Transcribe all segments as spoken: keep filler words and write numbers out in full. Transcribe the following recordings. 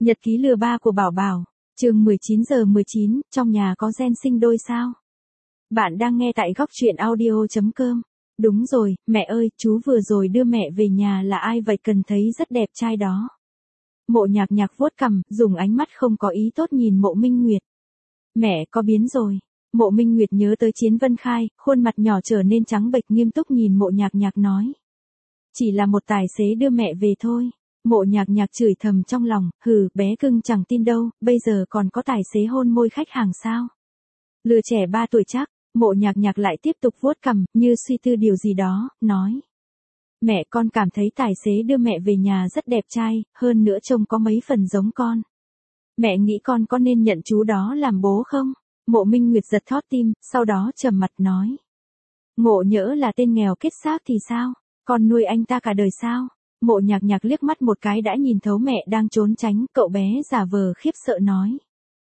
Nhật ký lừa ba của Bảo Bảo, chương mười chín giờ mười chín, trong nhà có gen sinh đôi sao? Bạn đang nghe tại góc truyện audio chấm com. Đúng rồi, mẹ ơi, chú vừa rồi đưa mẹ về nhà là ai vậy, cần thấy rất đẹp trai đó. Mộ Nhạc Nhạc vuốt cằm, dùng ánh mắt không có ý tốt nhìn Mộ Minh Nguyệt. Mẹ có biến rồi. Mộ Minh Nguyệt nhớ tới Chiến Vân Khai, khuôn mặt nhỏ trở nên trắng bệch, nghiêm túc nhìn Mộ Nhạc Nhạc nói. Chỉ là một tài xế đưa mẹ về thôi. Mộ Nhạc Nhạc chửi thầm trong lòng, hừ, bé cưng chẳng tin đâu, bây giờ còn có tài xế hôn môi khách hàng sao? Lừa trẻ ba tuổi chắc. Mộ Nhạc Nhạc lại tiếp tục vuốt cằm, như suy tư điều gì đó, nói. Mẹ, con cảm thấy tài xế đưa mẹ về nhà rất đẹp trai, hơn nữa trông có mấy phần giống con. Mẹ nghĩ con có nên nhận chú đó làm bố không? Mộ Minh Nguyệt giật thót tim, sau đó trầm mặt nói. Ngộ nhỡ là tên nghèo kết xác thì sao? Con nuôi anh ta cả đời sao? Mộ Nhạc Nhạc liếc mắt một cái đã nhìn thấu mẹ đang trốn tránh, cậu bé giả vờ khiếp sợ nói.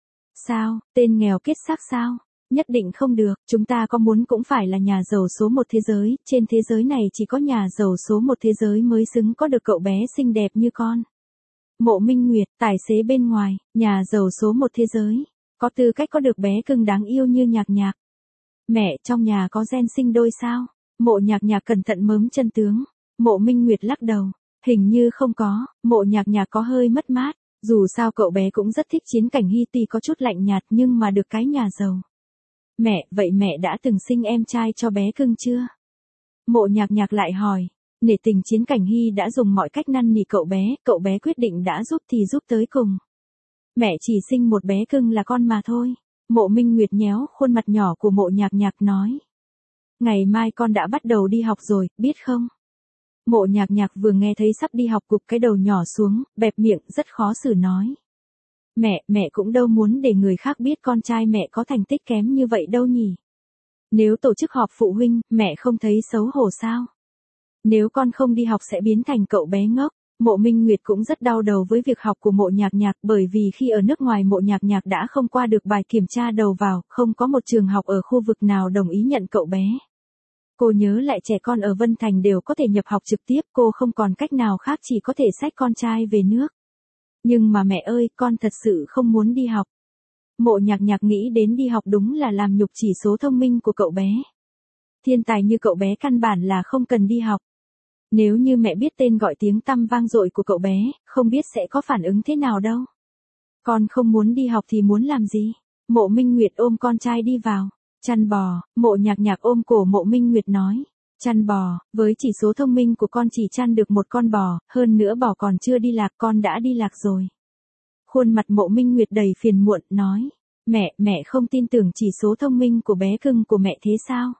Sao, tên nghèo kết xác sao? Nhất định không được, chúng ta có muốn cũng phải là nhà giàu số một thế giới, trên thế giới này chỉ có nhà giàu số một thế giới mới xứng có được cậu bé xinh đẹp như con. Mộ Minh Nguyệt, tài xế bên ngoài, nhà giàu số một thế giới, có tư cách có được bé cưng đáng yêu như Nhạc Nhạc. Mẹ, trong nhà có gen sinh đôi sao? Mộ Nhạc Nhạc cẩn thận mớm chân tướng. Mộ Minh Nguyệt lắc đầu, hình như không có. Mộ Nhạc Nhạc có hơi mất mát, dù sao cậu bé cũng rất thích Chiến Cảnh Hy, tuy có chút lạnh nhạt nhưng mà được cái nhà giàu. Mẹ, vậy mẹ đã từng sinh em trai cho bé cưng chưa? Mộ Nhạc Nhạc lại hỏi. Nể tình Chiến Cảnh Hy đã dùng mọi cách năn nỉ cậu bé, cậu bé quyết định đã giúp thì giúp tới cùng. Mẹ chỉ sinh một bé cưng là con mà thôi. Mộ Minh Nguyệt nhéo khuôn mặt nhỏ của Mộ Nhạc Nhạc nói. Ngày mai con đã bắt đầu đi học rồi, biết không? Mộ Nhạc Nhạc vừa nghe thấy sắp đi học gục cái đầu nhỏ xuống, bẹp miệng rất khó xử nói. Mẹ, mẹ cũng đâu muốn để người khác biết con trai mẹ có thành tích kém như vậy đâu nhỉ. Nếu tổ chức họp phụ huynh, mẹ không thấy xấu hổ sao? Nếu con không đi học sẽ biến thành cậu bé ngốc. Mộ Minh Nguyệt cũng rất đau đầu với việc học của Mộ Nhạc Nhạc, bởi vì khi ở nước ngoài Mộ Nhạc Nhạc đã không qua được bài kiểm tra đầu vào, không có một trường học ở khu vực nào đồng ý nhận cậu bé. Cô nhớ lại trẻ con ở Vân Thành đều có thể nhập học trực tiếp, cô không còn cách nào khác, chỉ có thể xách con trai về nước. Nhưng mà mẹ ơi, con thật sự không muốn đi học. Mộ Nhạc Nhạc nghĩ đến đi học đúng là làm nhục chỉ số thông minh của cậu bé. Thiên tài như cậu bé căn bản là không cần đi học. Nếu như mẹ biết tên gọi tiếng tăm vang dội của cậu bé, không biết sẽ có phản ứng thế nào đâu. Con không muốn đi học thì muốn làm gì? Mộ Minh Nguyệt ôm con trai đi vào. Chăn bò. Mộ Nhạc Nhạc ôm cổ Mộ Minh Nguyệt nói. Chăn bò, với chỉ số thông minh của con chỉ chăn được một con bò, hơn nữa bò còn chưa đi lạc, con đã đi lạc rồi. Khuôn mặt Mộ Minh Nguyệt đầy phiền muộn, nói. Mẹ, mẹ không tin tưởng chỉ số thông minh của bé cưng của mẹ thế sao?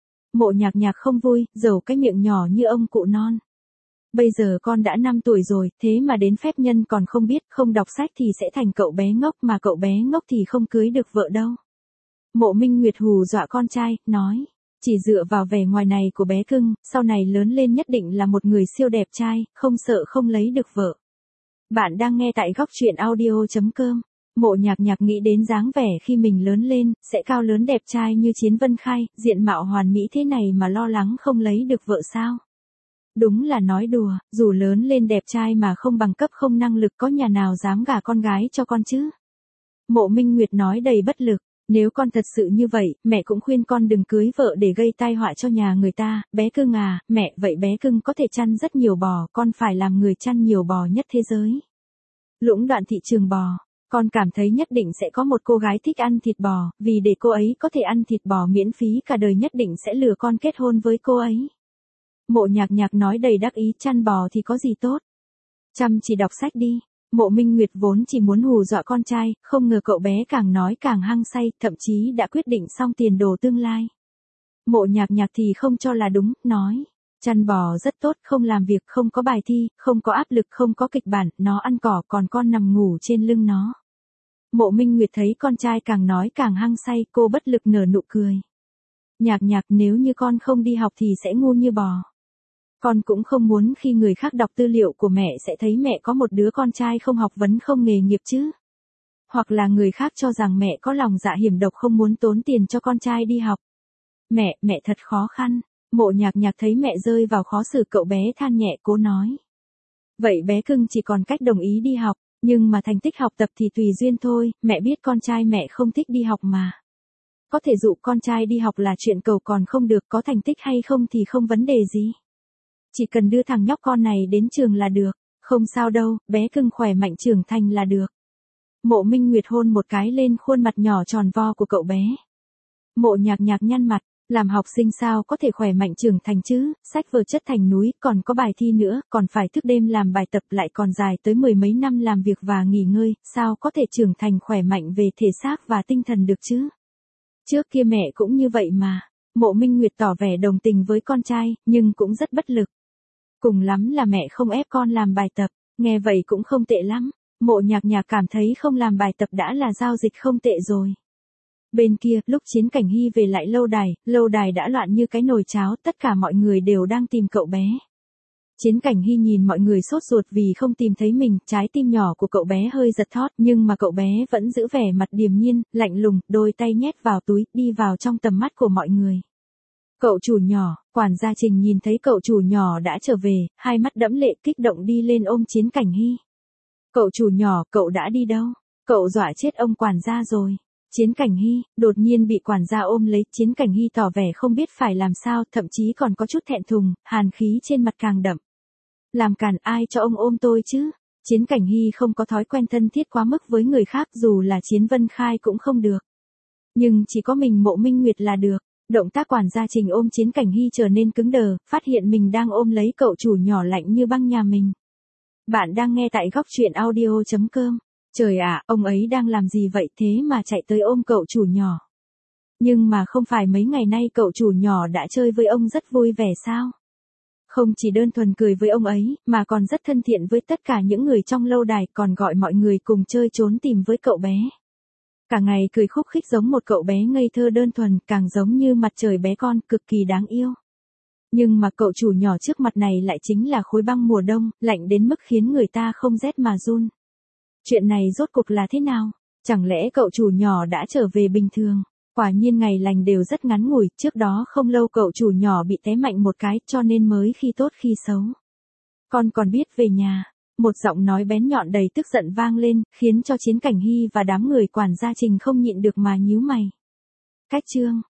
Mộ Nhạc Nhạc không vui, dầu cái miệng nhỏ như ông cụ non. Bây giờ con đã năm tuổi rồi, thế mà đến phép nhân còn không biết, không đọc sách thì sẽ thành cậu bé ngốc, mà cậu bé ngốc thì không cưới được vợ đâu. Mộ Minh Nguyệt hù dọa con trai, nói. Chỉ dựa vào vẻ ngoài này của bé cưng, sau này lớn lên nhất định là một người siêu đẹp trai, không sợ không lấy được vợ. Bạn đang nghe tại góc truyện audio chấm com. Mộ Nhạc Nhạc nghĩ đến dáng vẻ khi mình lớn lên, sẽ cao lớn đẹp trai như Chiến Vân Khai, diện mạo hoàn mỹ thế này mà lo lắng không lấy được vợ sao? Đúng là nói đùa, dù lớn lên đẹp trai mà không bằng cấp không năng lực, có nhà nào dám gả con gái cho con chứ? Mộ Minh Nguyệt nói đầy bất lực. Nếu con thật sự như vậy, mẹ cũng khuyên con đừng cưới vợ để gây tai họa cho nhà người ta. Bé cưng à, mẹ, vậy bé cưng có thể chăn rất nhiều bò, con phải làm người chăn nhiều bò nhất thế giới. Lũng đoạn thị trường bò, con cảm thấy nhất định sẽ có một cô gái thích ăn thịt bò, vì để cô ấy có thể ăn thịt bò miễn phí cả đời nhất định sẽ lừa con kết hôn với cô ấy. Mộ Nhạc Nhạc nói đầy đắc ý, chăn bò thì có gì tốt. Chăm chỉ đọc sách đi. Mộ Minh Nguyệt vốn chỉ muốn hù dọa con trai, không ngờ cậu bé càng nói càng hăng say, thậm chí đã quyết định xong tiền đồ tương lai. Mộ Nhạc Nhạc thì không cho là đúng, nói. Chăn bò rất tốt, không làm việc, không có bài thi, không có áp lực, không có kịch bản, nó ăn cỏ còn con nằm ngủ trên lưng nó. Mộ Minh Nguyệt thấy con trai càng nói càng hăng say, cô bất lực nở nụ cười. Nhạc Nhạc, nếu như con không đi học thì sẽ ngu như bò. Con cũng không muốn khi người khác đọc tư liệu của mẹ sẽ thấy mẹ có một đứa con trai không học vấn không nghề nghiệp chứ. Hoặc là người khác cho rằng mẹ có lòng dạ hiểm độc không muốn tốn tiền cho con trai đi học. Mẹ, mẹ thật khó khăn. Mộ Nhạc Nhạc thấy mẹ rơi vào khó xử, cậu bé than nhẹ cố nói. Vậy bé cưng chỉ còn cách đồng ý đi học. Nhưng mà thành tích học tập thì tùy duyên thôi, mẹ biết con trai mẹ không thích đi học mà. Có thể dụ con trai đi học là chuyện cầu còn không được, có thành tích hay không thì không vấn đề gì. Chỉ cần đưa thằng nhóc con này đến trường là được, không sao đâu, bé cưng khỏe mạnh trưởng thành là được. Mộ Minh Nguyệt hôn một cái lên khuôn mặt nhỏ tròn vo của cậu bé. Mộ Nhạc Nhạc nhăn mặt, làm học sinh sao có thể khỏe mạnh trưởng thành chứ, sách vở chất thành núi, còn có bài thi nữa, còn phải thức đêm làm bài tập lại còn dài tới mười mấy năm làm việc và nghỉ ngơi, sao có thể trưởng thành khỏe mạnh về thể xác và tinh thần được chứ. Trước kia mẹ cũng như vậy mà. Mộ Minh Nguyệt tỏ vẻ đồng tình với con trai, nhưng cũng rất bất lực. Cùng lắm là mẹ không ép con làm bài tập, nghe vậy cũng không tệ lắm. Mộ Nhạc Nhạc cảm thấy không làm bài tập đã là giao dịch không tệ rồi. Bên kia, lúc Chiến Cảnh Hy về lại lâu đài, lâu đài đã loạn như cái nồi cháo, tất cả mọi người đều đang tìm cậu bé. Chiến Cảnh Hy nhìn mọi người sốt ruột vì không tìm thấy mình, trái tim nhỏ của cậu bé hơi giật thót, nhưng mà cậu bé vẫn giữ vẻ mặt điềm nhiên, lạnh lùng, đôi tay nhét vào túi, đi vào trong tầm mắt của mọi người. Cậu chủ nhỏ, quản gia Trình nhìn thấy cậu chủ nhỏ đã trở về, hai mắt đẫm lệ kích động đi lên ôm Chiến Cảnh Hy. Cậu chủ nhỏ, cậu đã đi đâu? Cậu dọa chết ông quản gia rồi. Chiến Cảnh Hy, đột nhiên bị quản gia ôm lấy, Chiến Cảnh Hy tỏ vẻ không biết phải làm sao, thậm chí còn có chút thẹn thùng, hàn khí trên mặt càng đậm. Làm càn, ai cho ông ôm tôi chứ? Chiến Cảnh Hy không có thói quen thân thiết quá mức với người khác, dù là Chiến Vân Khai cũng không được. Nhưng chỉ có mình Mộ Minh Nguyệt là được. Động tác quản gia Trình ôm Chiến Cảnh Hy trở nên cứng đờ, phát hiện mình đang ôm lấy cậu chủ nhỏ lạnh như băng nhà mình. Bạn đang nghe tại góc truyện audio chấm com. Trời ạ, ông ấy đang làm gì vậy thế mà chạy tới ôm cậu chủ nhỏ. Nhưng mà không phải mấy ngày nay cậu chủ nhỏ đã chơi với ông rất vui vẻ sao? Không chỉ đơn thuần cười với ông ấy, mà còn rất thân thiện với tất cả những người trong lâu đài, còn gọi mọi người cùng chơi trốn tìm với cậu bé. Cả ngày cười khúc khích giống một cậu bé ngây thơ đơn thuần, càng giống như mặt trời bé con, cực kỳ đáng yêu. Nhưng mà cậu chủ nhỏ trước mặt này lại chính là khối băng mùa đông, lạnh đến mức khiến người ta không rét mà run. Chuyện này rốt cuộc là thế nào? Chẳng lẽ cậu chủ nhỏ đã trở về bình thường? Quả nhiên ngày lành đều rất ngắn ngủi, trước đó không lâu cậu chủ nhỏ bị té mạnh một cái, cho nên mới khi tốt khi xấu. Con còn biết về nhà. Một giọng nói bén nhọn đầy tức giận vang lên, khiến cho Chiến Cảnh Hy và đám người quản gia Trình không nhịn được mà nhíu mày. Cách chương